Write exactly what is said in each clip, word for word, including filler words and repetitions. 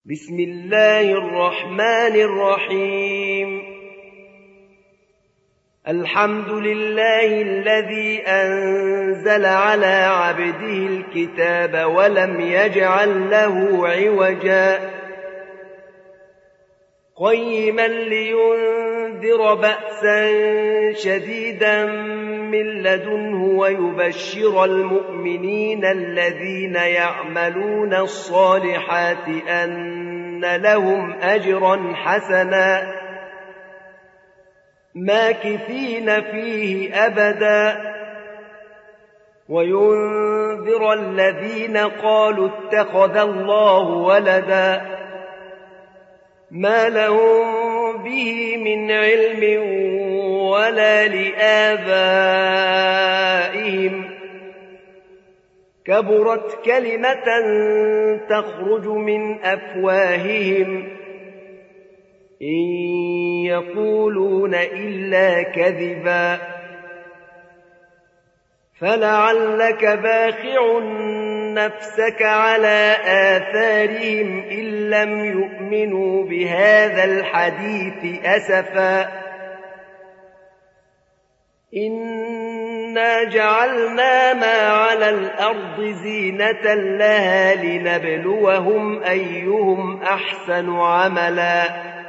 بسم الله الرحمن الرحيم الحمد لله الذي أنزل على عبده الكتاب ولم يجعل له عوجا قيما لينذر بأسا شديدا من لدنه ويبشر المؤمنين الذين يعملون الصالحات أن لهم أجرا حسنا ماكثين فيه أبدا وينذر الذين قالوا اتخذ الله ولدا ما لهم به من علم ولا لآبائهم كبرت كلمة تخرج من أفواههم إن يقولون إلا كذبا فلعلك باخع نفسك على آثارهم إن لم يؤمنوا بهذا الحديث أسفا إنا جعلنا ما على الأرض زينة لها لنبلوهم أيهم أحسن عملا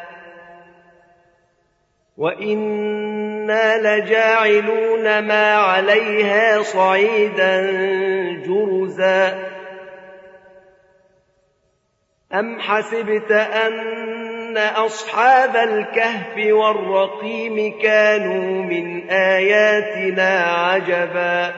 وإنا لجاعلون ما عليها صعيدا جرزا أم حسبت أن أصحاب الكهف والرقيم كانوا من آياتنا عجبا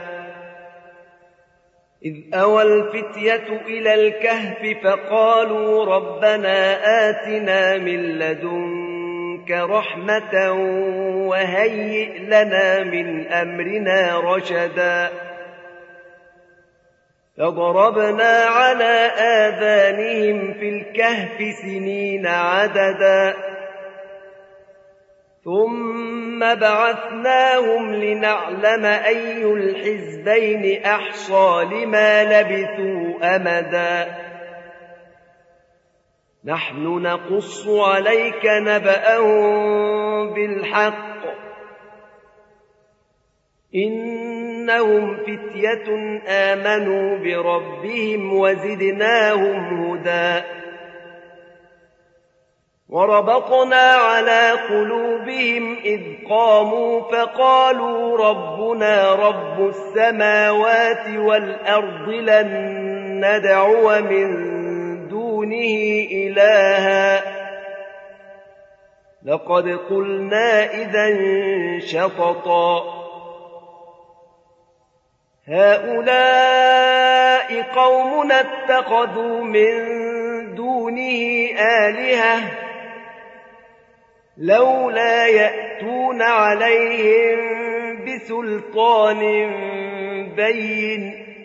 إذ أوى الفتية إلى الكهف فقالوا ربنا آتنا من لدنك رحمة وهيئ لنا من أمرنا رشدا فضربنا على آذانهم في الكهف سنين عددا ثم بعثناهم لنعلم أي الحزبين أحصى لما لبثوا أمدا نحن نقص عليك نبأهم بالحق إنهم فتية آمنوا بربهم وزدناهم هدى وربطنا على قلوبهم إذ قاموا فقالوا ربنا رب السماوات والأرض لن ندعو من دونه إلها لقد قلنا إذا شططا هؤلاء قومنا اتخذوا من دونه آلهة لولا يأتون عليهم بسلطان بين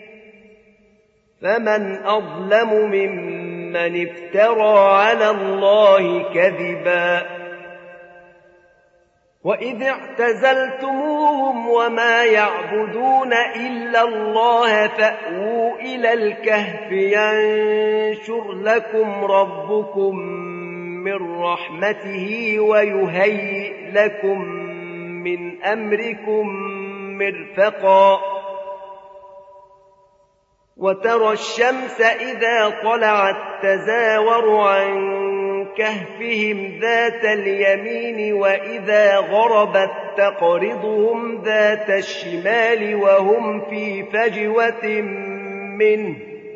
فمن أظلم ممن افترى على الله كذبا وإذ اعتزلتموهم وما يعبدون إلا الله فأووا إلى الكهف ينشر لكم ربكم من رحمته ويهيئ لكم من أمركم مرفقا وترى الشمس إذا طلعت تزاور عن كهفهم ذات اليمين وإذا غربت تقرضهم ذات الشمال وهم في فجوة منه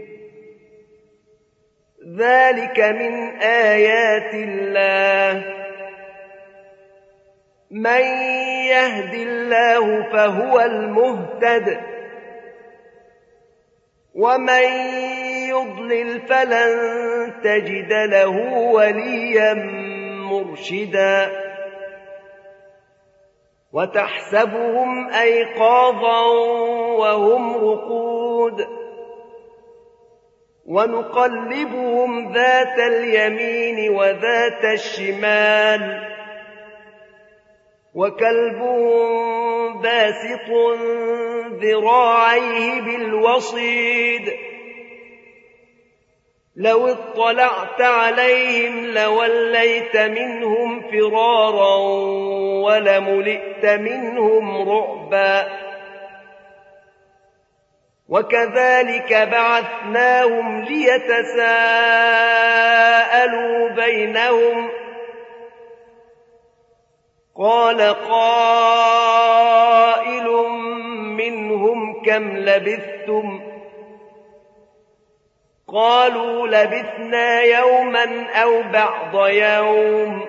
ذلك من آيات الله من يهد الله فهو المهتد ومن يضلل فلن تجد له وليا مرشدا وتحسبهم أيقاظا وهم رقود ونقلبهم ذات اليمين وذات الشمال وكلبهم باسط ذراعيه بالوصيد لو اطلعت عليهم لوليت منهم فرارا ولملئت منهم رعبا وكذلك بعثناهم ليتساءلوا بينهم قال قائل منهم كم لبثتم قالوا لبثنا يوما أو بعض يوم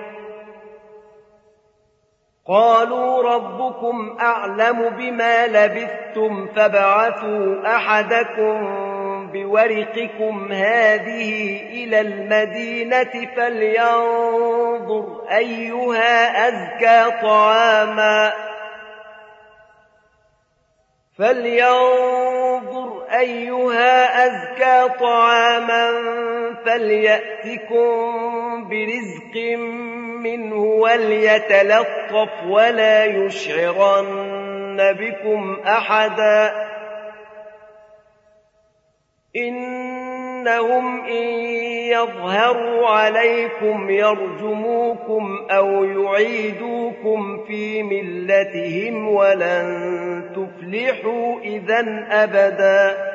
قالوا ربكم أعلم بما لبثتم فابعثوا أحدكم بورقكم هذه إلى المدينة فلينظر أيها أزكى طعاما فلينظر أيها أزكى طعاما فليأتكم برزق منه وليتلطف ولا يشعرن بكم أحدا إنهم إن يظهروا عليكم يرجموكم أو يعيدوكم في ملتهم ولن تفلحوا إذن أبدا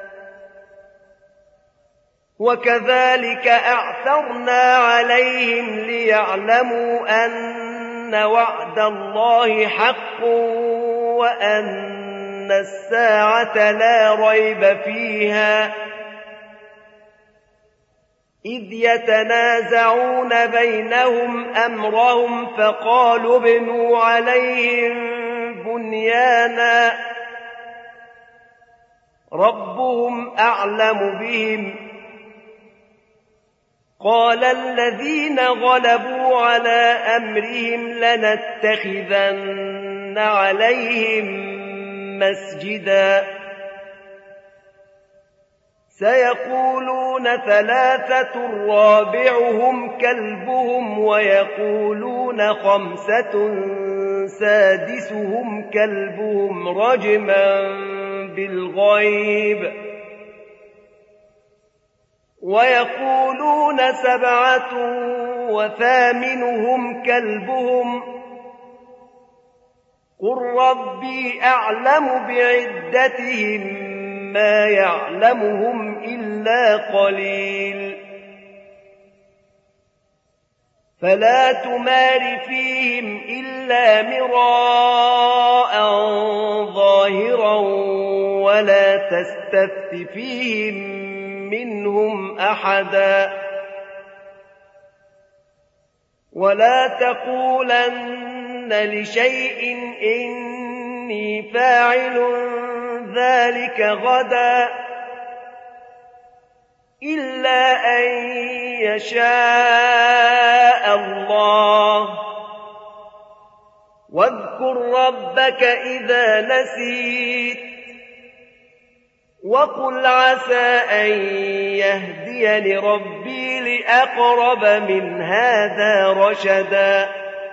وكذلك أعثرنا عليهم ليعلموا أن وعد الله حق وأن الساعة لا ريب فيها إذ يتنازعون بينهم أمرهم فقالوا ابنوا عليهم بنيانا ربهم أعلم بهم قال الذين غلبوا على أمرهم لنتخذن عليهم مسجدا سيقولون ثلاثة رابعهم كلبهم ويقولون خمسة سادسهم كلبهم رجما بالغيب ويقولون سبعة وثامنهم كلبهم قل ربي أعلم بعدتهم ما يعلمهم إلا قليل فلا تمار فيهم إلا مراء ظاهرا ولا تستفت فيهم منهم أحدا ولا تقولن لشيء إني فاعل ذلك غدا إلا أن يشاء الله واذكر ربك إذا نسيت وقل عسى أن يهديني ربي لأقرب من هذا رشدا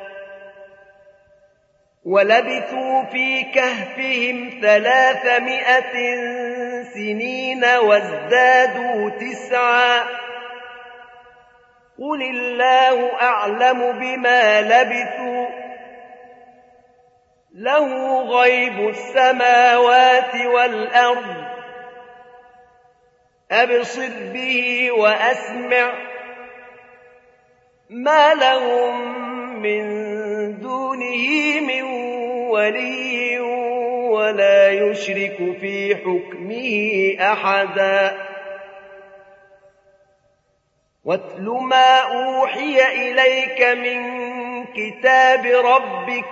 ولبثوا في كهفهم ثلاثمائة سنين وازدادوا تسعا قل الله أعلم بما لبثوا له غيب السماوات والأرض أبصر به وأسمع ما لهم من دونه من ولي ولا يشرك في حكمه أحدا واتل ما أوحي إليك من كتاب ربك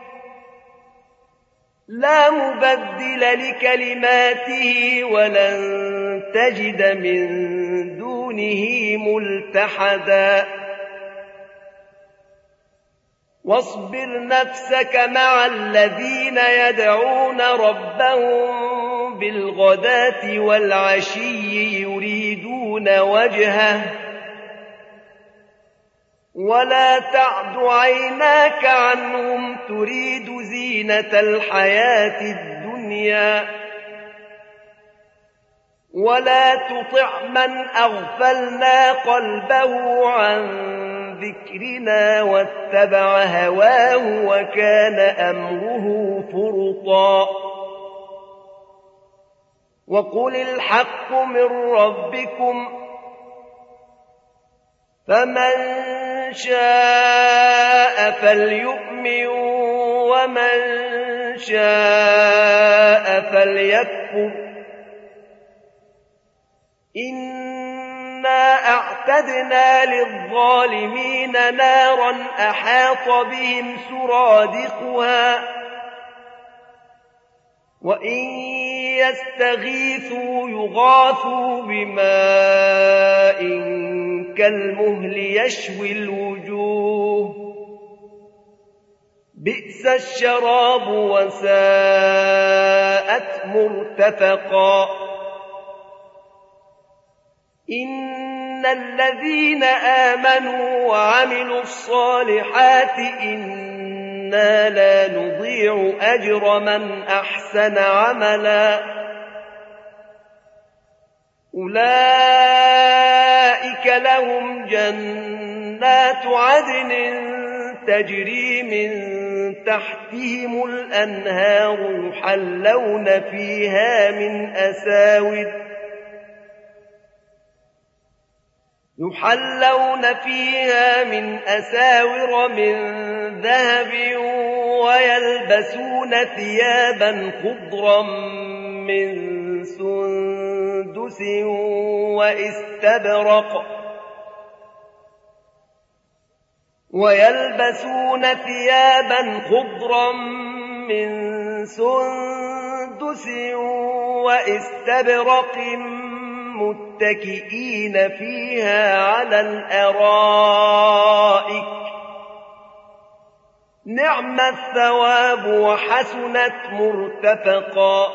لا مبدل لكلماته ولن تجد من دونه ملتحدا واصبر نفسك مع الذين يدعون ربهم بالغداة والعشي يريدون وجهه ولا تعد عيناك عنهم تريد زينة الحياة الدنيا ولا تطع من أغفلنا قلبه عن ذكرنا واتبع هواه وكان أمره فرطا وقل الحق من ربكم فمن شاء فليؤمن ومن شاء فليكفر إنا أعتدنا للظالمين نارا أحاط بهم سرادقها وإن يستغيثوا يغاثوا بماء كالمهل يشوي الوجوه بئس الشراب وساءت مرتفقا إن الذين آمنوا وعملوا الصالحات إنا لا نضيع أجر من أحسن عملا أولئك لهم جنات عدن تجري من تحتهم الأنهار يحلون فيها من أساور يحلون فيها من أساور من ذهب ويلبسون ثيابا خضرا من سندس واستبرق ويلبسون ثيابا خضرا من سندس واستبرق متكئين فيها على الأرائك نعم الثواب وحسنت مرتفقا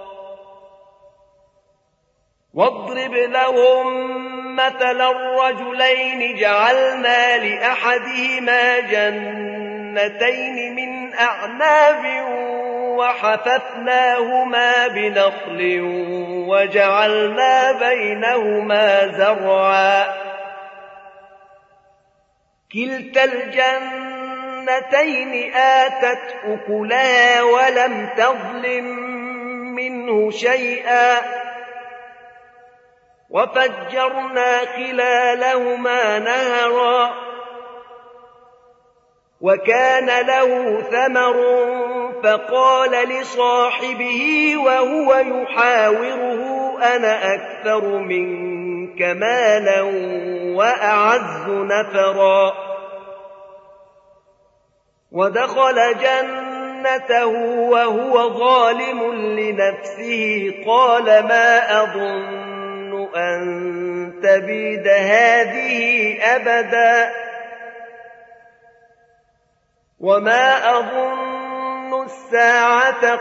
واضرب لهم مثل الرجلين جعلنا لأحدهما جنتين من أعناب وحففناهما بنخل وجعلنا بينهما زرعا كلتا الجنتين آتت أكلها ولم تظلم منه شيئا وفجرنا خلالهما نهرا وكان له ثمر فقال لصاحبه وهو يحاوره أنا أكثر منك مالا وأعز نفرا ودخل جنته وهو ظالم لنفسه قال ما أظن أن تبيد هذه أبدا وما أظن الساعة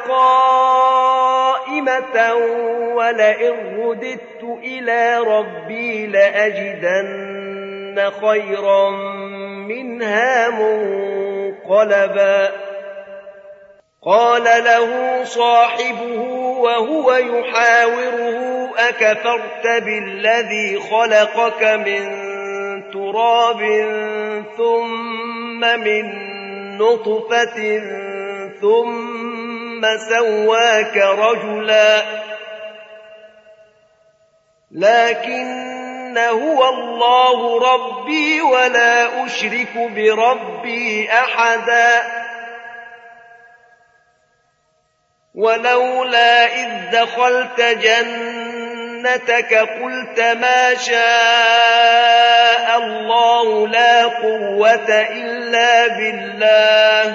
قائمة ولئن رددت إلى ربي لأجدن خيرا منها منقلبا قال له صاحبه وهو يحاوره أكفرت بالذي خلقك من تراب ثم من نطفة ثم سواك رجلا لكن هو الله ربي ولا أشرك بربي أحدا ولولا إذ دخلت جنتك قلت ما شاء الله لا قوة إلا بالله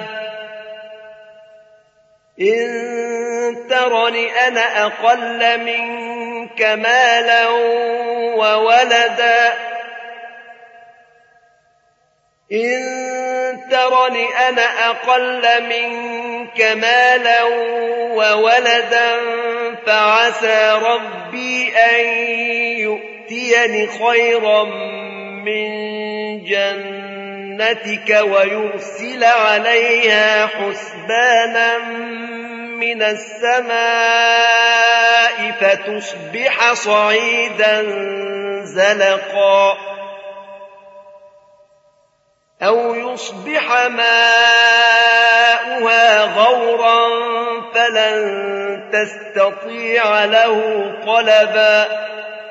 إن ترني أنا أقل منك مالا وولدا إن ترني أنا أقل منك مالا وولدا فعسى ربي أن يؤتيني خيرا من جنتك ويرسل عليها حسبانا من السماء فتصبح صعيدا زلقا أو يصبح ماؤها غورا فلن تستطيع له طلبا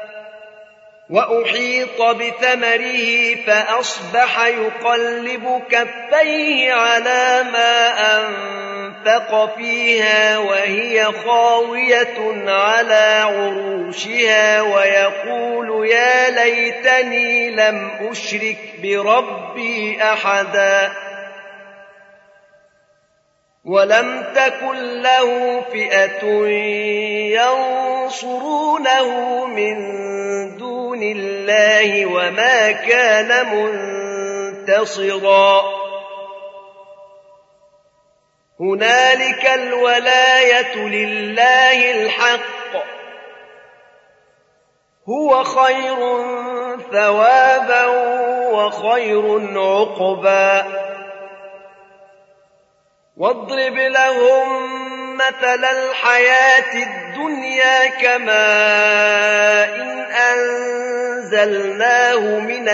وأحيط بثمره فأصبح يقلب كفيه على ما أنفق فيها وهي خاوية على عروشها ويقول يا ليتني لم أشرك بربي أحدا ولم تكن له فئة ينصرونه من دون الله وما كان منتصرا هنالك الولاية لله الحق هو خير ثوابا وخير عقبا واضرب لهم مثل الحياة الدنيا كماء إن أنزلناه من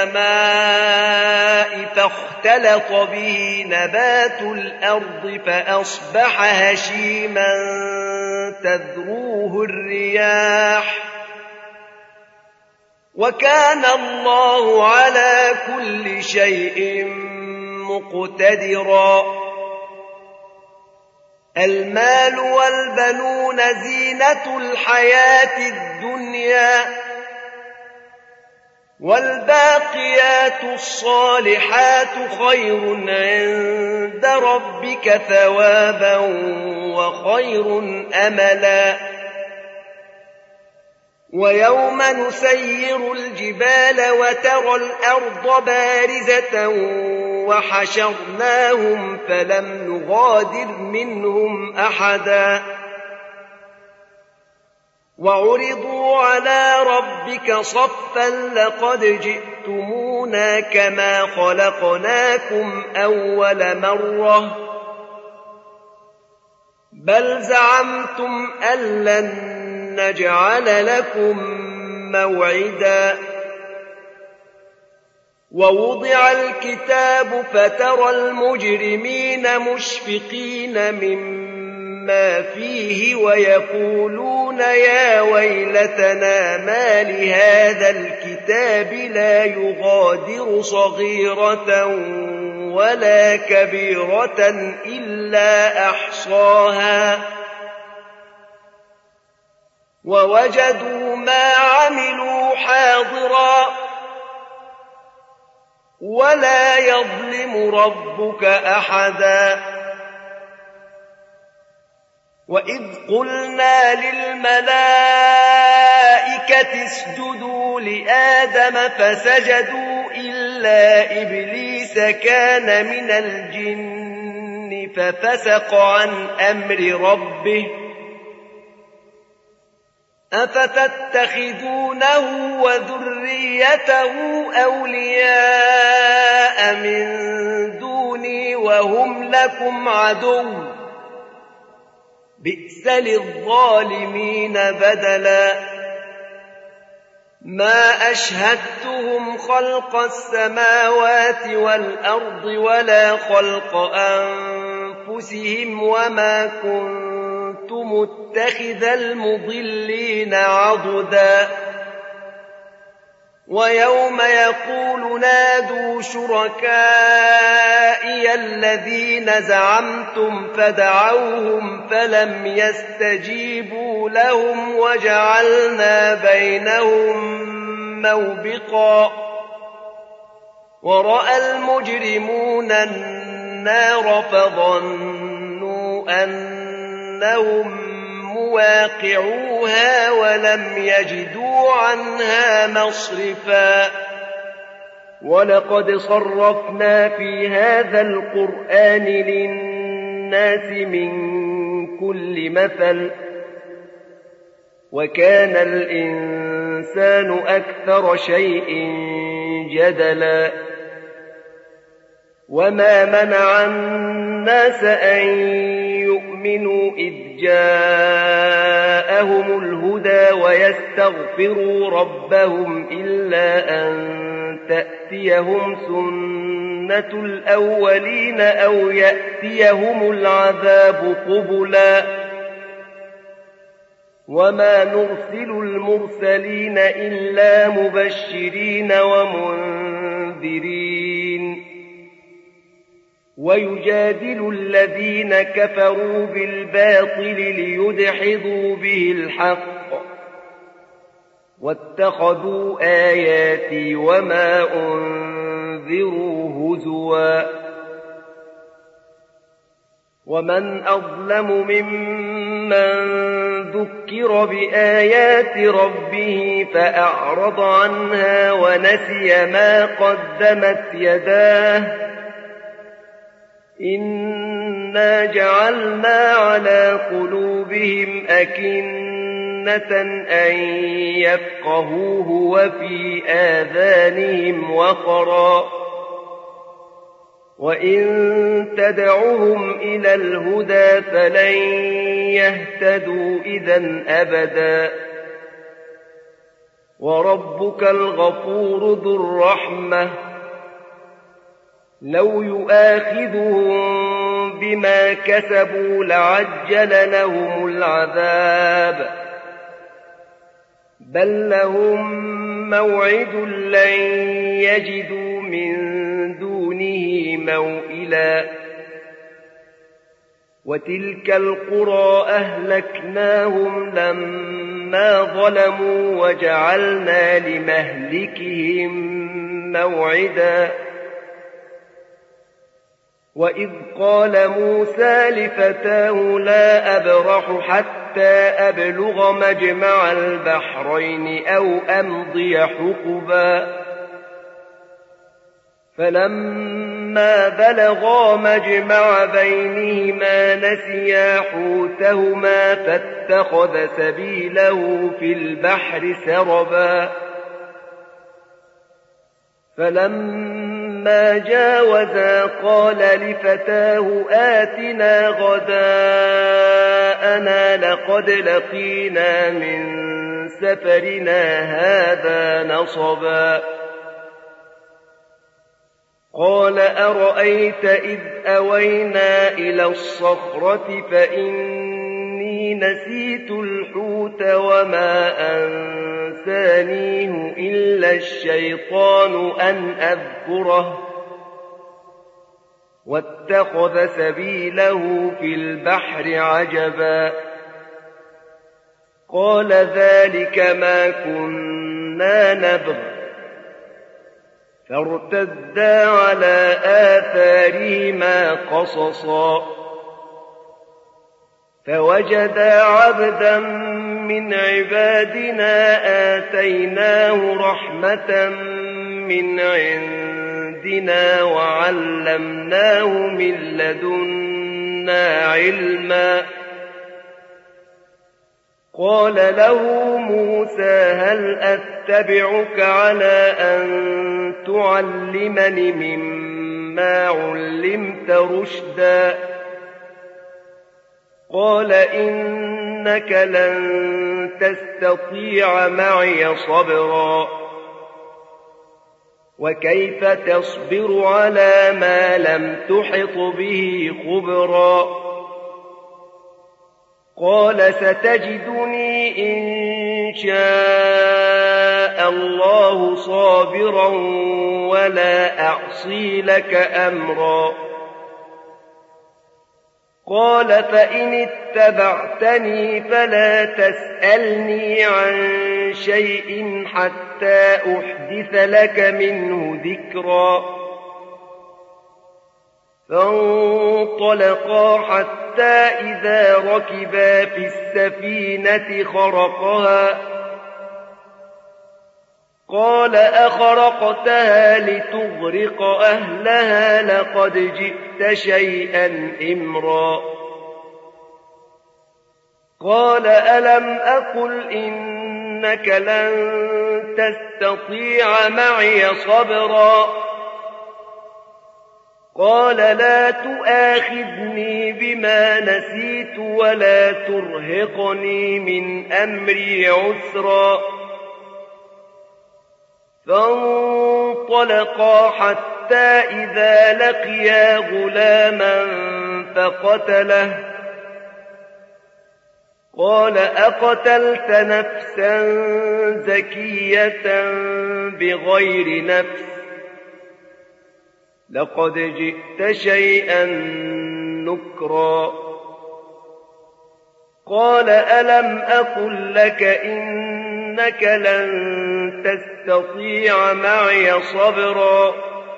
السماء فاختلط به نبات الأرض فأصبح هشيما تذروه الرياح وكان الله على كل شيء مقتدرا المال والبنون زينة الحياة الدنيا والباقيات الصالحات خير عند ربك ثوابا وخير أملا ويوم نسير الجبال وترى الأرض بارزة وحشرناهم فلم نغادر منهم أحدا وعرضوا على ربك صفا لقد جئتمونا كما خلقناكم أول مرة بل زعمتم أن لن نجعل لكم موعدا ووضع الكتاب فترى المجرمين مشفقين مما فيه ويقولون يا ويلتنا ما لهذا الكتاب لا يغادر صغيرة ولا كبيرة إلا أحصاها ووجدوا ما عملوا حاضرا ولا يظلم ربك أحدا وإذ قلنا للملائكة اسجدوا لآدم فسجدوا إلا إبليس كان من الجن ففسق عن أمر ربه أفتتخذونه وذريته أولياء من دوني وهم لكم عدو بئس للظالمين بدلا ما أشهدتهم خلق السماوات والأرض ولا خلق أنفسهم وما كنت متخذ المضلين عضدا ويوم يقول نادوا شركائي الذين زعمتم فدعوهم فلم يستجيبوا لهم وجعلنا بينهم موبقا ورأى المجرمون النار فظنوا أنهم مواقعوها ولم يجدوا عنها مصرفا ولقد صرفنا في هذا القرآن للناس من كل مثل وكان الإنسان أكثر شيء جدلا وما منع الناس أن يؤمنوا ليؤمنوا إذ جاءهم الهدى ويستغفروا ربهم إلا أن تأتيهم سنة الأولين أو يأتيهم العذاب قبلا وما نرسل المرسلين إلا مبشرين ومنذرين ويجادل الذين كفروا بالباطل ليدحضوا به الحق واتخذوا آياتي وما أنذروا هزوا ومن أظلم ممن ذكر بآيات ربه فأعرض عنها ونسي ما قدمت يداه إنا جعلنا على قلوبهم أكنة أن يفقهوه وفي آذانهم وقرا وإن تدعهم إلى الهدى فلن يهتدوا إذا أبدا وربك الغفور ذو الرحمة لو يؤاخذهم بما كسبوا لعجل لهم العذاب بل لهم موعد لن يجدوا من دونه موئلا وتلك القرى أهلكناهم لما ظلموا وجعلنا لمهلكهم موعدا وإذ قال موسى لفتاه لا أبرح حتى أبلغ مجمع البحرين أو أمضي حقبا فلما بلغا مجمع بينهما نسيا حوتهما فاتخذ سبيله في البحر سربا فلما جاوزا قال لفتاه آتنا غداءنا لقد لقينا من سفرنا هذا نصبا قال أرأيت إذ أوينا إلى الصخرة فإني نسيت الحوت وما أنسانيه إلا الشيطان أن أذكره واتخذ سبيله في البحر عجبا قال ذلك ما كنا نبغ فارتدا على آثارهما قصصا فوجدا عبدا من عبادنا آتيناه رحمة من عندنا وعلمناه من لدنا علما قال له موسى هل أتبعك على أن تعلمني مما علمت رشدا قال إنك لن تستطيع معي صبرا وكيف تصبر على ما لم تحط به خبرا قال ستجدني إن شاء الله صابرا ولا أعصي لك أمرا قال فإن اتبعتني فلا تسألني عن شيء حتى أحدث لك منه ذكرا فانطلقا حتى إذا ركبا في السفينة خرقها قال أخرقتها لتغرق أهلها لقد جئت شيئا إمرا قال ألم أقل إنك لن تستطيع معي صبرا قال لا تؤاخذني بما نسيت ولا ترهقني من أمري عسرا فانطلقا حتى إذا لقيا غلاما فقتله قال أقتلت نفسا زكية بغير نفس لقد جئت شيئا نكرا قال ألم أقل لك إنك لن تستطيع معي صبرا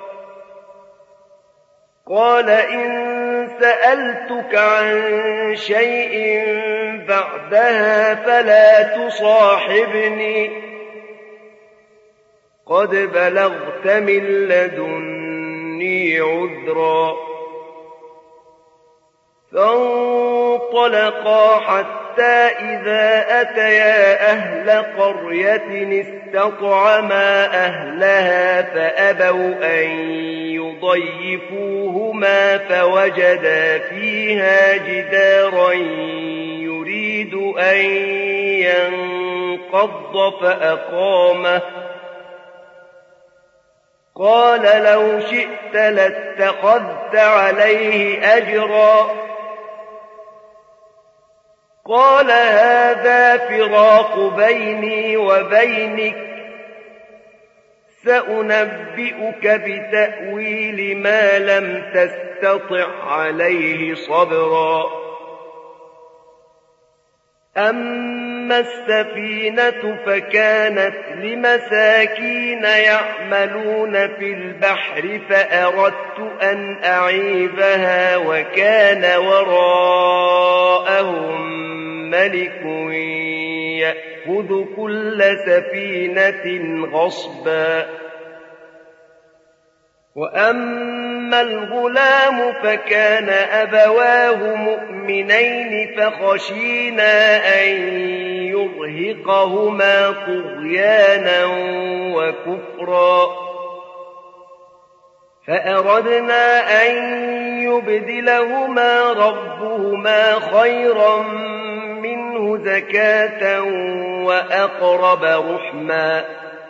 قال إن سألتك عن شيء بعدها فلا تصاحبني قد بلغت من لدني عذرا فانطلقا حتى إذا أتيا أهل قرية استطعما أهلها فأبوا أن يضيفوهما فوجدا فيها جدارا يريد أن ينقض فأقامه قال لو شئت لاتخذت عليه أجرا قال هذا فراق بيني وبينك سأنبئك بتأويل ما لم تستطع عليه صبرا أما السفينة فكانت لمساكين يعملون في البحر فأردت أن أعيبها وكان وراءهم ملك يأخذ كل سفينة غصبا وأما الغلام فكان أبواه مؤمنين فخشينا أن يرهقهما طغيانا وكفرا فأردنا أن يبدلهما ربهما خيرا منه زكاة وأقرب رحما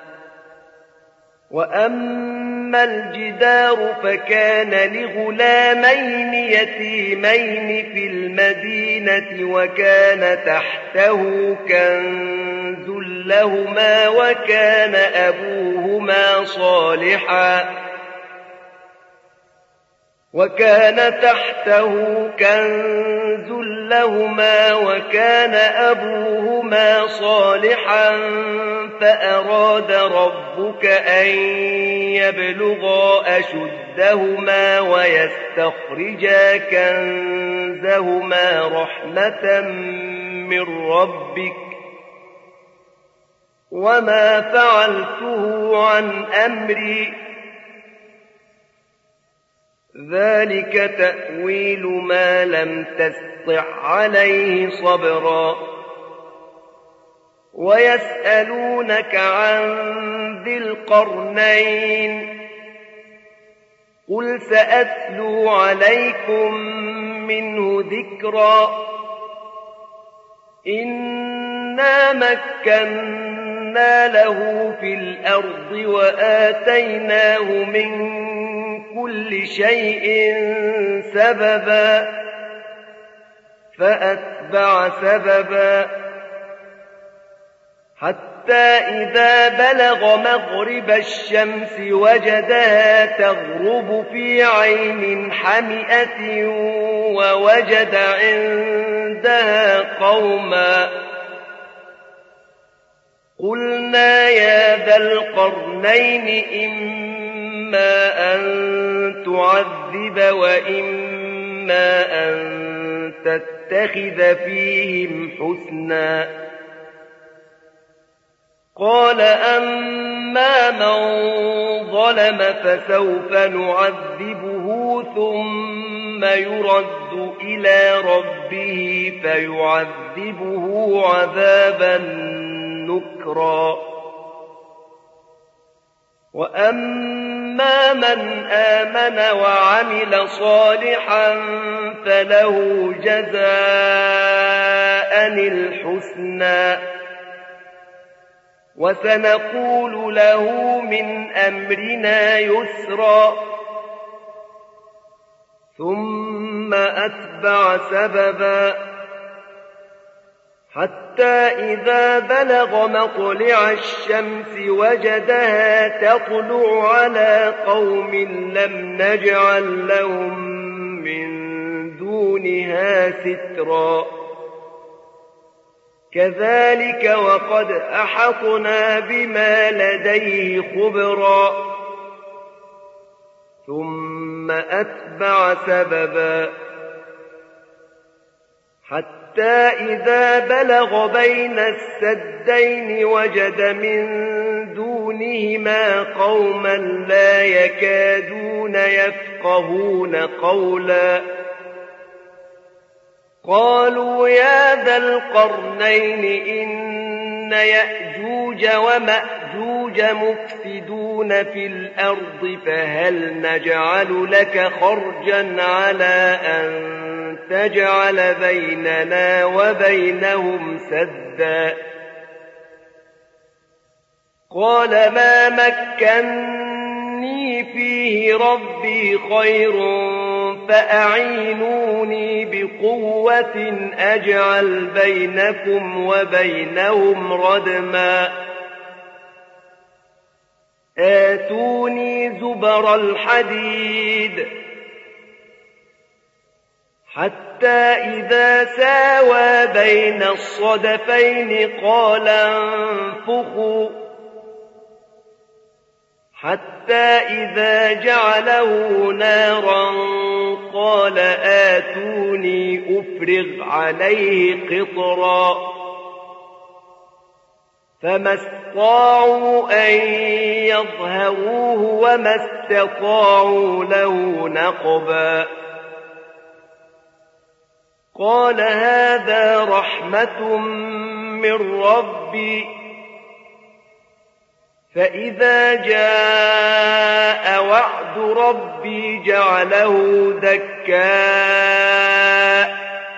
وأما الجدار فكان لغلامين يتيمين في المدينة وكان تحته كنز لهما وكان أبوهما صالحا وكان تحته كنز لهما وكان أبوهما صالحا فأراد ربك أن يبلغا أشدهما ويستخرجا كنزهما رحمة من ربك وما فعلته عن أمري ذلك تأويل ما لم تستطع عليه صبرا ويسألونك عن ذي القرنين قل سأتلو عليكم منه ذكرا إنا مكنا له في الأرض وآتيناه من كل شيء سببا فأتبع سببا حتى إذا بلغ مغرب الشمس وجدها تغرب في عين حمئة ووجد عندها قوما قلنا يا ذا القرنين إما أن تعذب وإما أن تتخذ فيهم حسنا قال أما من ظلم فسوف نعذبه ثم يرد إلى ربه فيعذبه عذابا نكرا وأما فأما من آمن وعمل صالحا فله جزاء الحسنى وسنقول له من أمرنا يسرا ثم أتبع سببا حتى إذا بلغ مطلع الشمس وجدها تطلع على قوم لم نجعل لهم من دونها سترا كذلك وقد أحطنا بما لديه خبرا ثم أتبع سببا حتى إذا بلغ بين السدين وجد من دونهما قوما لا يكادون يفقهون قولا قالوا يا ذا القرنين إن يأجوج ومأجوج مفسدون في الأرض فهل نجعل لك خرجا على أن تجعل بيننا وبينهم سدا قال ما مكني فيه ربي خير فأعينوني بقوة أجعل بينكم وبينهم ردما آتوني زبر الحديد حتى إذا ساوى بين الصدفين قال انفخوا حتى إذا جعله نارا قال آتوني أفرغ عليه قطرا فما استطاعوا أن يظهروه وما استطاعوا له نقبا قال هذا رحمة من ربي فإذا جاء وعد ربي جعله دكاء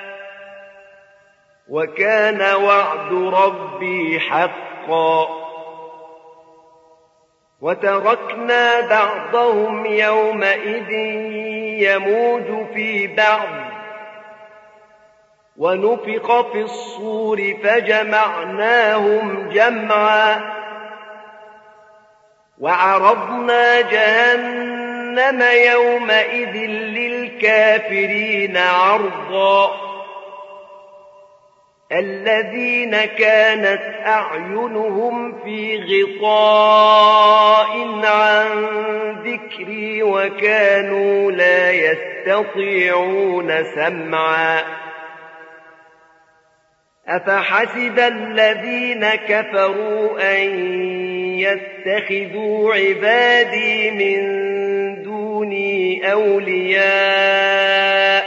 وكان وعد ربي حقا وتركنا بعضهم يومئذ يموج في بعض ونفخ في الصور فجمعناهم جمعا وعرضنا جهنم يومئذ للكافرين عرضا الذين كانت أعينهم في غطاء عن ذكري وكانوا لا يستطيعون سمعا أفحسب الذين كفروا أن يتخذوا عبادي من دوني أولياء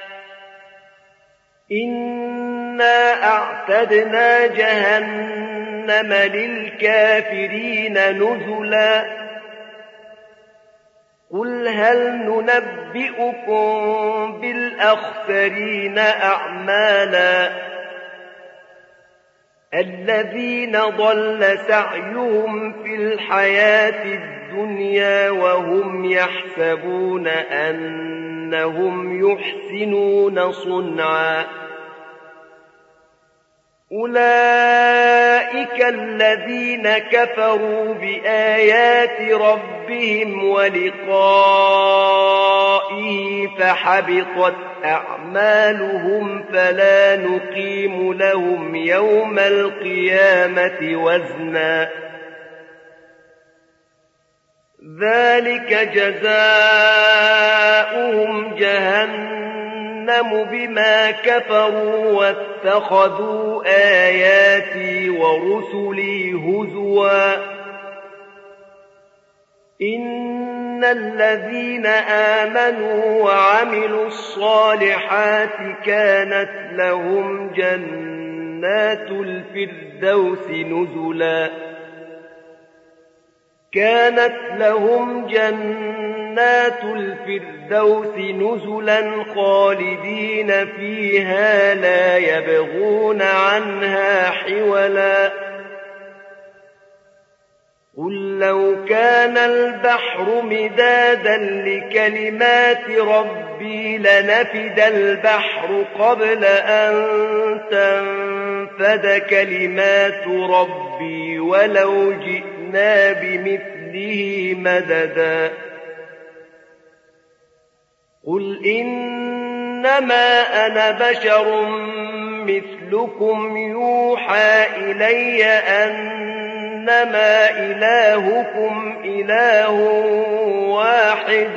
إنا أعتدنا جهنم للكافرين نزلا قل هل ننبئكم بالأخسرين أعمالا الذين ضل سعيهم في الحياة الدنيا وهم يحسبون أنهم يحسنون صنعا أولئك الذين كفروا بآيات ربهم ولقائه فحبطت أعمالهم فلا نقيم لهم يوم القيامة وزنا ذلك جزاؤهم جهنم بما كفروا واتخذوا آياتي ورسلي هزوا إن الذين آمنوا وعملوا الصالحات كانت لهم جنات الفردوس نزلا كانت لهم جنات الفردوس نزلا خالدين فيها لا يبغون عنها حولا قل لو كان البحر مدادا لكلمات ربي لنفد البحر قبل أن تنفد كلمات ربي ولو جئنا بمثله مددا قل إنما أنا بشر مثلكم يوحى إلي أنما إلهكم إله واحد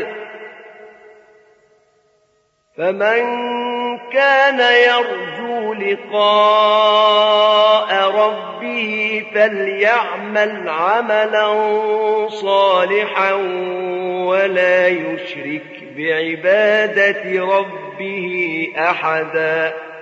فمن كان يرجو لقاء ربه فليعمل عملا صالحا ولا يشرك بعبادة ربه أحدا